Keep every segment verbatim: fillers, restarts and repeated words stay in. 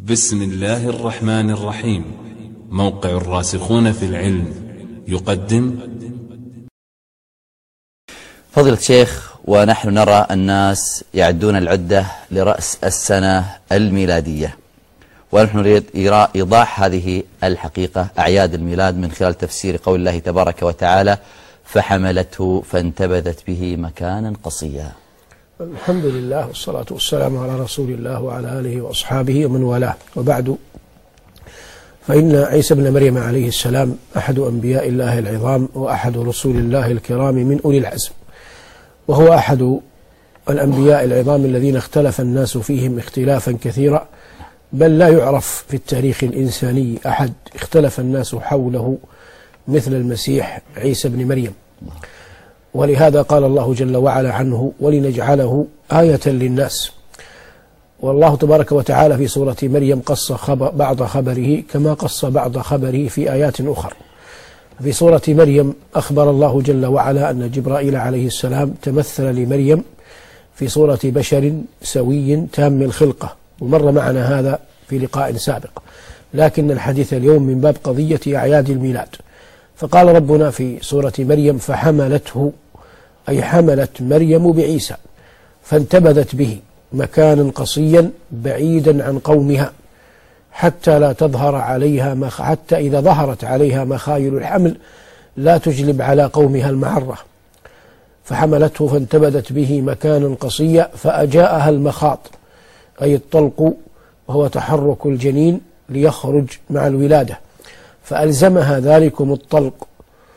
بسم الله الرحمن الرحيم. موقع الراسخون في العلم يقدم. فضيلة الشيخ، ونحن نرى الناس يعدون العدة لرأس السنة الميلادية، ونحن نريد إيضاح هذه الحقيقة أعياد الميلاد من خلال تفسير قول الله تبارك وتعالى: فحملته فانتبذت به مكانا قصيا. الحمد لله والصلاة والسلام على رسول الله وعلى آله وأصحابه ومن والاه، وبعد، فإن عيسى بن مريم عليه السلام أحد أنبياء الله العظام، وأحد رسول الله الكرام من أولي العزم، وهو أحد الأنبياء العظام الذين اختلف الناس فيهم اختلافا كثيرا، بل لا يعرف في التاريخ الإنساني أحد اختلف الناس حوله مثل المسيح عيسى بن مريم. ولهذا قال الله جل وعلا عنه: ولنجعله آية للناس. والله تبارك وتعالى في سورة مريم قص خبر بعض خبره كما قص بعض خبره في آيات أخرى. في سورة مريم أخبر الله جل وعلا أن جبرائيل عليه السلام تمثل لمريم في صورة بشر سوي تام الخلقة، ومر معنا هذا في لقاء سابق، لكن الحديث اليوم من باب قضية أعياد الميلاد. فقال ربنا في سورة مريم: فحملته، أي حملت مريم بعيسى، فانتبذت به مكانا قصيا بعيدا عن قومها، حتى لا تظهر عليها مخ... حتى إذا ظهرت عليها مخايل الحمل لا تجلب على قومها المعرة. فحملته فانتبذت به مكانا قصيا فأجاءها المخاض، أي الطلق، وهو تحرك الجنين ليخرج مع الولادة، فألزمها ذلكم الطلق،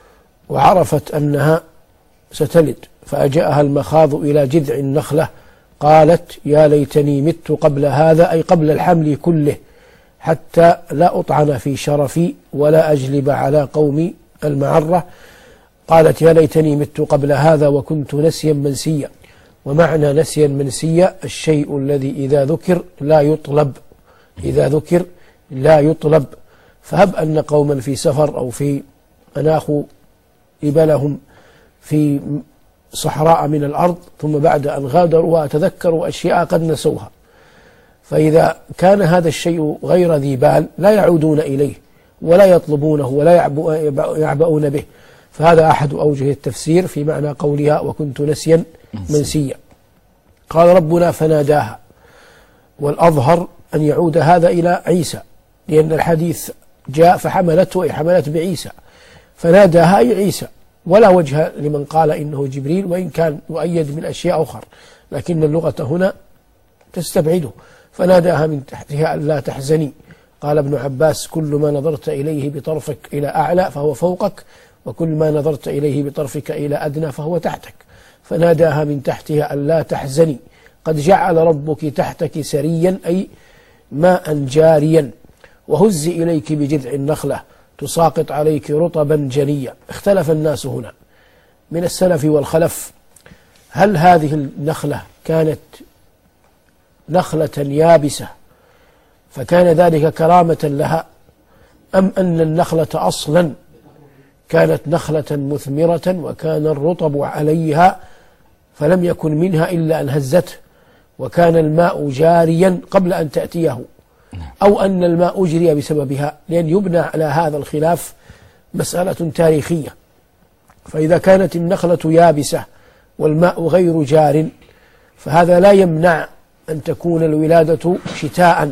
وعرفت أنها ستلد، فأجاءها المخاض إلى جذع النخلة، قالت: يا ليتني مت قبل هذا، أي قبل الحمل كله، حتى لا أطعن في شرفي ولا أجلب على قومي المعرة. قالت: يا ليتني مت قبل هذا وكنت نسيا منسيا. ومعنى نسيا منسيا الشيء الذي إذا ذكر لا يطلب، إذا ذكر لا يطلب. فهب أن قوما في سفر أو في أناخوا إبلهم في صحراء من الأرض، ثم بعد أن غادروها تذكروا أشياء قد نسوها، فإذا كان هذا الشيء غير ذي بال لا يعودون إليه ولا يطلبونه ولا يعبؤون به. فهذا أحد أوجه التفسير في معنى قولها: وكنت نسيا منسيا. قال ربنا: فناداها، والأظهر أن يعود هذا إلى عيسى، لأن الحديث جاء فحملته، أي حملت بعيسى، فناداها أي عيسى، ولا وجه لمن قال إنه جبريل، وإن كان مؤيد من أشياء أخرى، لكن اللغة هنا تستبعده. فناداها من تحتها ألا تحزني. قال ابن عباس: كل ما نظرت إليه بطرفك إلى أعلى فهو فوقك، وكل ما نظرت إليه بطرفك إلى أدنى فهو تحتك. فناداها من تحتها ألا تحزني، قد جعل ربك تحتك سريا، أي ماء جاريا، وهزي إليك بجذع النخلة تساقط عليك رطبا جنيا. اختلف الناس هنا من السلف والخلف، هل هذه النخلة كانت نخلة يابسة فكان ذلك كرامة لها، أم أن النخلة أصلا كانت نخلة مثمرة وكان الرطب عليها فلم يكن منها إلا أن هزته، وكان الماء جاريا قبل أن تأتيه، أو أن الماء أجري بسببها، لأن يبنى على هذا الخلاف مسألة تاريخية. فإذا كانت النخلة يابسة والماء غير جار فهذا لا يمنع أن تكون الولادة شتاء،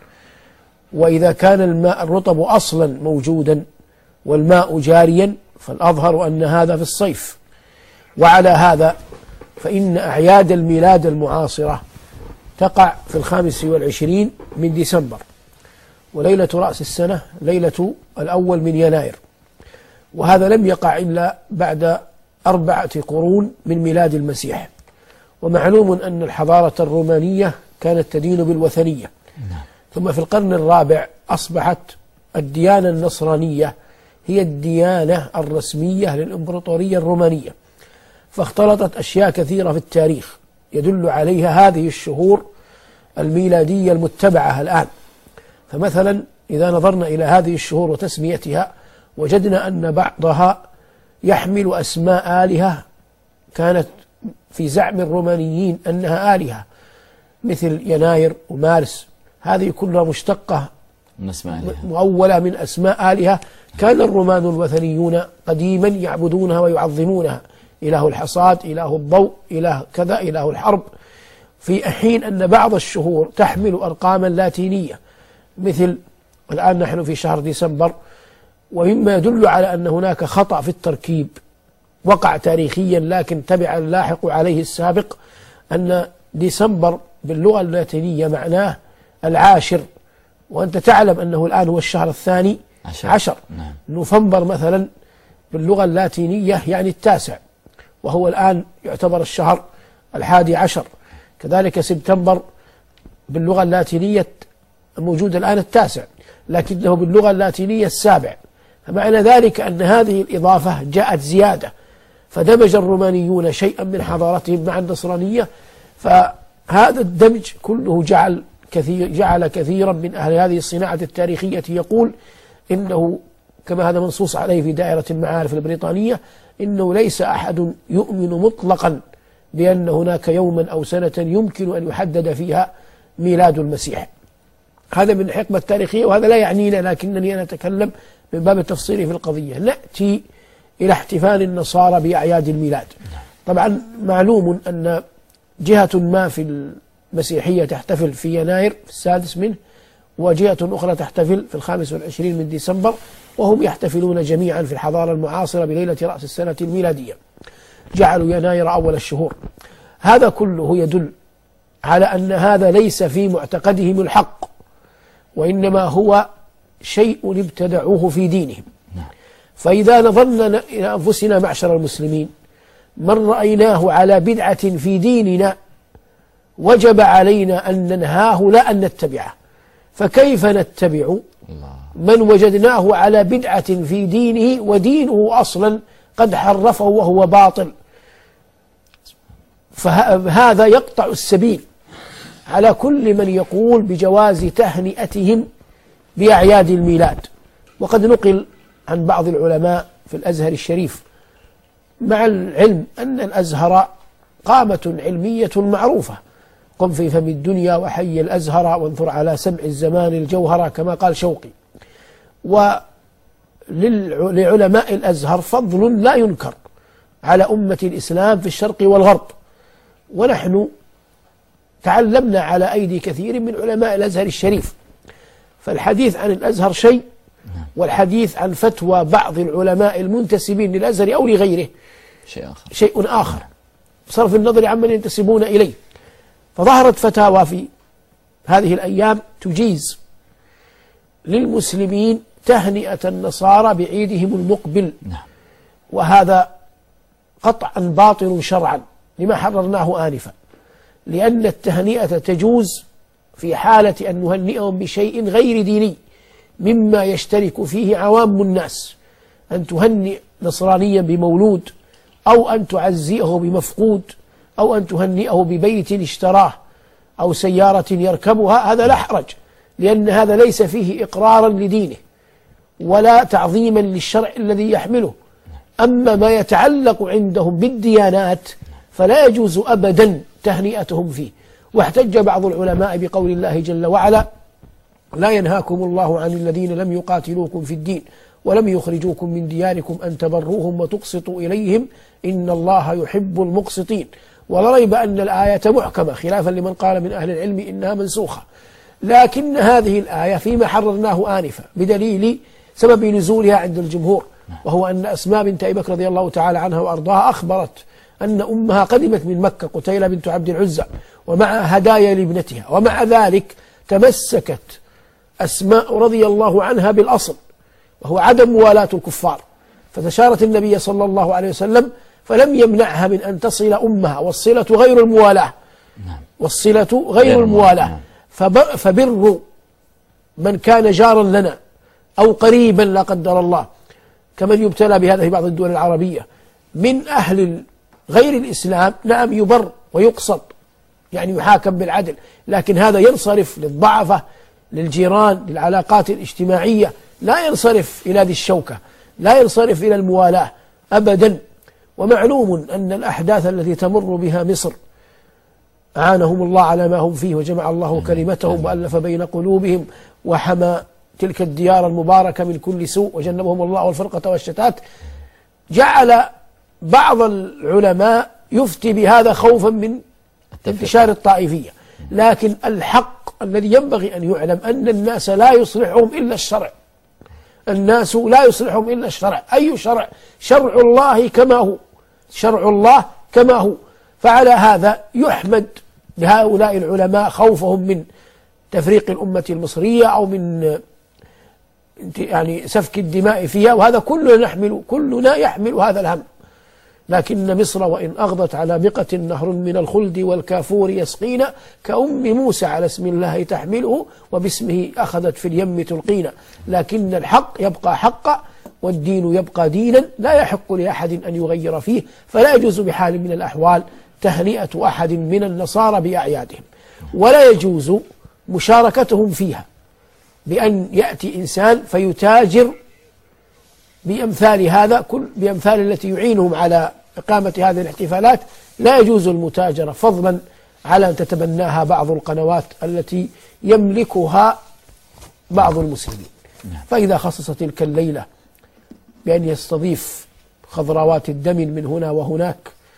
وإذا كان الماء الرطب أصلا موجودا والماء جاريا فالأظهر أن هذا في الصيف. وعلى هذا فإن أعياد الميلاد المعاصرة تقع في الخامس والعشرين من ديسمبر، وليلة رأس السنة ليلة الأول من يناير، وهذا لم يقع إلا بعد أربعة قرون من ميلاد المسيح. ومعلوم أن الحضارة الرومانية كانت تدين بالوثنية، ثم في القرن الرابع أصبحت الديانة النصرانية هي الديانة الرسمية للإمبراطورية الرومانية، فاختلطت أشياء كثيرة في التاريخ يدل عليها هذه الشهور الميلادية المتبعة الآن. فمثلا إذا نظرنا إلى هذه الشهور وتسميتها وجدنا أن بعضها يحمل أسماء آلهة كانت في زعم الرومانيين أنها آلهة، مثل يناير ومارس، هذه كلها مشتقة من أسماء آلهة، مؤولة من أسماء آلهة. كان الرومان الوثنيون قديما يعبدونها ويعظمونها، إله الحصاد، إله الضوء، إله كذا، إله الحرب، في حين أن بعض الشهور تحمل أرقاما لاتينية، مثل الآن نحن في شهر ديسمبر، ومما يدل على أن هناك خطأ في التركيب وقع تاريخيا لكن تبع اللاحق عليه السابق، أن ديسمبر باللغة اللاتينية معناه العاشر، وأنت تعلم أنه الآن هو الشهر الثاني عشر, عشر. نعم. نوفمبر مثلا باللغة اللاتينية يعني التاسع، وهو الآن يعتبر الشهر الحادي عشر. كذلك سبتمبر باللغة اللاتينية موجود الآن التاسع، لكنه باللغة اللاتينية السابع. فمعنى ذلك أن هذه الإضافة جاءت زيادة، فدمج الرومانيون شيئا من حضارتهم مع النصرانية، فهذا الدمج كله جعل كثير جعل كثيرا من أهل هذه الصناعة التاريخية يقول إنه، كما هذا منصوص عليه في دائرة المعارف البريطانية، إنه ليس أحد يؤمن مطلقا بأن هناك يوما أو سنة يمكن أن يحدد فيها ميلاد المسيح. هذا من الحقبة التاريخية، وهذا لا يعنينا، لكنني أنا أتكلم من باب التفصيل في القضية. نأتي إلى احتفال النصارى بأعياد الميلاد. طبعا معلوم أن جهة ما في المسيحية تحتفل في يناير في السادس منه، وجهة أخرى تحتفل في الخامس والعشرين من ديسمبر، وهم يحتفلون جميعا في الحضارة المعاصرة بليلة رأس السنة الميلادية، جعلوا يناير أول الشهور. هذا كله يدل على أن هذا ليس في معتقدهم الحق، وإنما هو شيء ابتدعوه في دينهم. فإذا نظرنا إلى أنفسنا معشر المسلمين، من رأيناه على بدعة في ديننا وجب علينا أن ننهاه لا أن نتبعه، فكيف نتبع من وجدناه على بدعة في دينه ودينه أصلا قد حرفه وهو باطل؟ فهذا يقطع السبيل على كل من يقول بجواز تهنئتهم بأعياد الميلاد. وقد نقل عن بعض العلماء في الأزهر الشريف، مع العلم أن الأزهر قامة علمية معروفة، قم في فم الدنيا وحي الأزهر وانثر على سمع الزمان الجوهرة، كما قال شوقي. ولعلماء الأزهر فضل لا ينكر على أمة الإسلام في الشرق والغرب، ونحن تعلمنا على أيدي كثير من علماء الأزهر الشريف. فالحديث عن الأزهر شيء، والحديث عن فتوى بعض العلماء المنتسبين للأزهر أو لغيره شيء آخر, شيء آخر بصرف النظر عمن ينتسبون إليه. فظهرت فتاوى في هذه الأيام تجيز للمسلمين تهنئة النصارى بعيدهم المقبل، وهذا قطعا باطل شرعا لما حررناه آنفا، لأن التهنئة تجوز في حالة أن نهنئهم بشيء غير ديني مما يشترك فيه عوام الناس، أن تهنئ نصرانيا بمولود، أو أن تعزيه بمفقود، أو أن تهنئه ببيت اشتراه أو سيارة يركبها، هذا لا حرج، لأن هذا ليس فيه إقرارا لدينه ولا تعظيما للشرع الذي يحمله. أما ما يتعلق عندهم بالديانات فلا يجوز أبدا تهنئتهم فيه. واحتج بعض العلماء بقول الله جل وعلا: لا ينهاكم الله عن الذين لم يقاتلوكم في الدين ولم يخرجوكم من دياركم أن تبروهم وتقسطوا إليهم إن الله يحب المقسطين. ولا ريب أن الآية محكمة، خلافا لمن قال من أهل العلم إنها منسوخة، لكن هذه الآية فيما حررناه آنفا بدليل سبب نزولها عند الجمهور، وهو أن أسماء بنت أبي بكر رضي الله تعالى عنها وأرضاها أخبرت أن أمها قدمت من مكة، قتيلة بنت عبد العزى، ومع هدايا لابنتها، ومع ذلك تمسكت أسماء رضي الله عنها بالأصل، وهو عدم موالاة الكفار، فتشارت النبي صلى الله عليه وسلم فلم يمنعها من أن تصل أمها، والصلة غير الموالاة، والصلة غير الموالاة. فبر من كان جارا لنا أو قريبا لا قدر الله، كمن يبتلى بهذا في بعض الدول العربية من أهل غير الإسلام، نعم يبر ويقصد، يعني يحاكم بالعدل، لكن هذا ينصرف للضعفة، للجيران، للعلاقات الاجتماعية، لا ينصرف إلى ذي الشوكة، لا ينصرف إلى الموالاة أبدا. ومعلوم أن الأحداث التي تمر بها مصر أعانهم الله على ما هم فيه وجمع الله كلمتهم وألف بين قلوبهم وحمى تلك الديار المباركة من كل سوء وجنبهم الله الفرقة والشتات. جعل بعض العلماء يفتي بهذا خوفا من انتشار الطائفية، لكن الحق الذي ينبغي أن يعلم أن الناس لا يصلحهم إلا الشرع. الناس لا يصلحهم إلا الشرع. أي شرع؟ شرع الله كما هو، شرع الله كما هو. فعلى هذا يحمد لهؤلاء العلماء خوفهم من تفريق الأمة المصرية أو من يعني سفك الدماء فيها، وهذا كلنا نحمل كلنا يحمل هذا الهم. لكن مصر وإن أغضت على مقة نهر من الخلد والكافور يسقينا، كأم موسى على اسم الله تحمله وباسمه أخذت في اليم تلقينا. لكن الحق يبقى حقا والدين يبقى دينا، لا يحق لأحد أن يغير فيه. فلا يجوز بحال من الأحوال تهنئة أحد من النصارى بأعيادهم، ولا يجوز مشاركتهم فيها بأن يأتي إنسان فيتاجر بأمثال هذا كل بأمثال التي يعينهم على إقامة هذه الاحتفالات. لا يجوز المتاجرة، فضلا على أن تتبناها بعض القنوات التي يملكها بعض المسلمين. فإذا خصص تلك الليلة بأن يستضيف خضروات الدم من هنا وهناك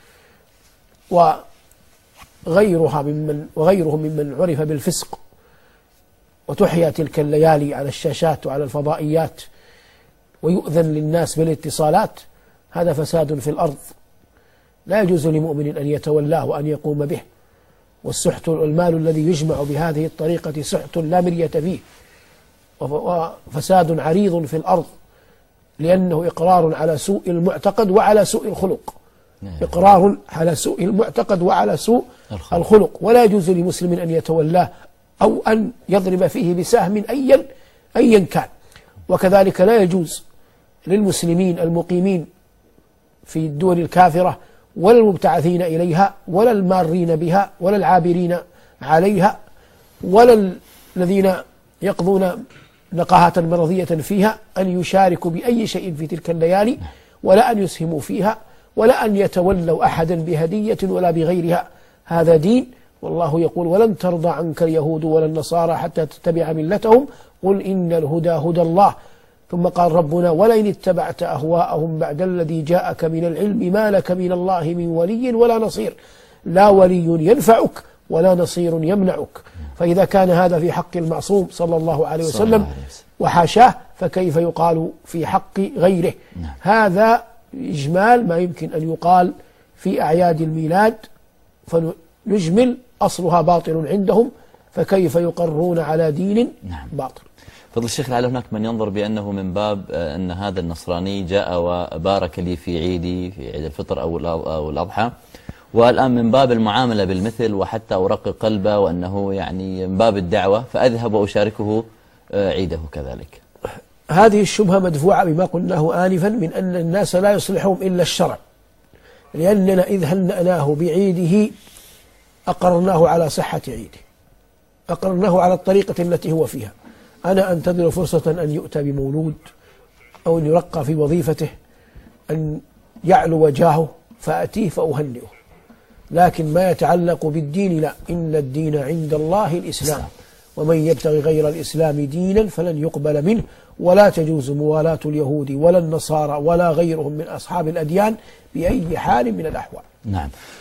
وغيرها ممن وغيرهم ممن عرف بالفسق، وتحيا تلك الليالي على الشاشات وعلى الفضائيات ويؤذن للناس بالاتصالات، هذا فساد في الأرض لا يجوز لمؤمن أن يتولاه وأن يقوم به. والسحت المال الذي يجمع بهذه الطريقة سحت لا مرية فيه وفساد عريض في الأرض، لأنه إقرار على سوء المعتقد وعلى سوء الخلق. إقرار على سوء المعتقد وعلى سوء الخلق، ولا يجوز لمسلم أن يتولاه أو أن يضرب فيه بسهم أيا أيا كان. وكذلك لا يجوز للمسلمين المقيمين في الدول الكافرة ولا المبتعثين إليها ولا المارين بها ولا العابرين عليها ولا الذين يقضون نقاهة مرضية فيها أن يشاركوا بأي شيء في تلك الليالي، ولا أن يسهموا فيها، ولا أن يتولوا أحدا بهدية ولا بغيرها. هذا دين، والله يقول: ولن ترضى عنك اليهود ولا النصارى حتى تتبع ملتهم قل إن الهدى هدى الله. ثم قال ربنا: ولئن اتبعت أهواءهم بعد الذي جاءك من العلم ما لك من الله من ولي ولا نصير. لا ولي ينفعك ولا نصير يمنعك. فإذا كان هذا في حق المعصوم صلى الله عليه وسلم وحاشاه، فكيف يقال في حق غيره؟ هذا إجمال ما يمكن أن يقال في أعياد الميلاد، فنجمل أصلها باطل عندهم، فكيف يقرون على دين باطل؟ فضل الشيخ، لعل هناك من ينظر بأنه من باب أن هذا النصراني جاء وبارك لي في عيدي في عيد الفطر أو الأضحى، والآن من باب المعاملة بالمثل وحتى أرقق قلبه وأنه يعني من باب الدعوة فأذهب وأشاركه عيده كذلك. هذه الشبهة مدفوعة بما قلناه آنفا من أن الناس لا يصلحهم إلا الشرع، لأننا إذ هنأناه بعيده أقرناه على صحة عيده، أقرناه على الطريقة التي هو فيها. أنا أنتظر فرصة أن يؤتى بمولود أو أن يرقى في وظيفته أن يعلو وجاهه فأتيه فأهنئه، لكن ما يتعلق بالدين لا. إن الدين عند الله الإسلام، ومن يبتغي غير الإسلام دينا فلن يقبل منه، ولا تجوز موالاة اليهود ولا النصارى ولا غيرهم من أصحاب الأديان بأي حال من الأحوال. نعم.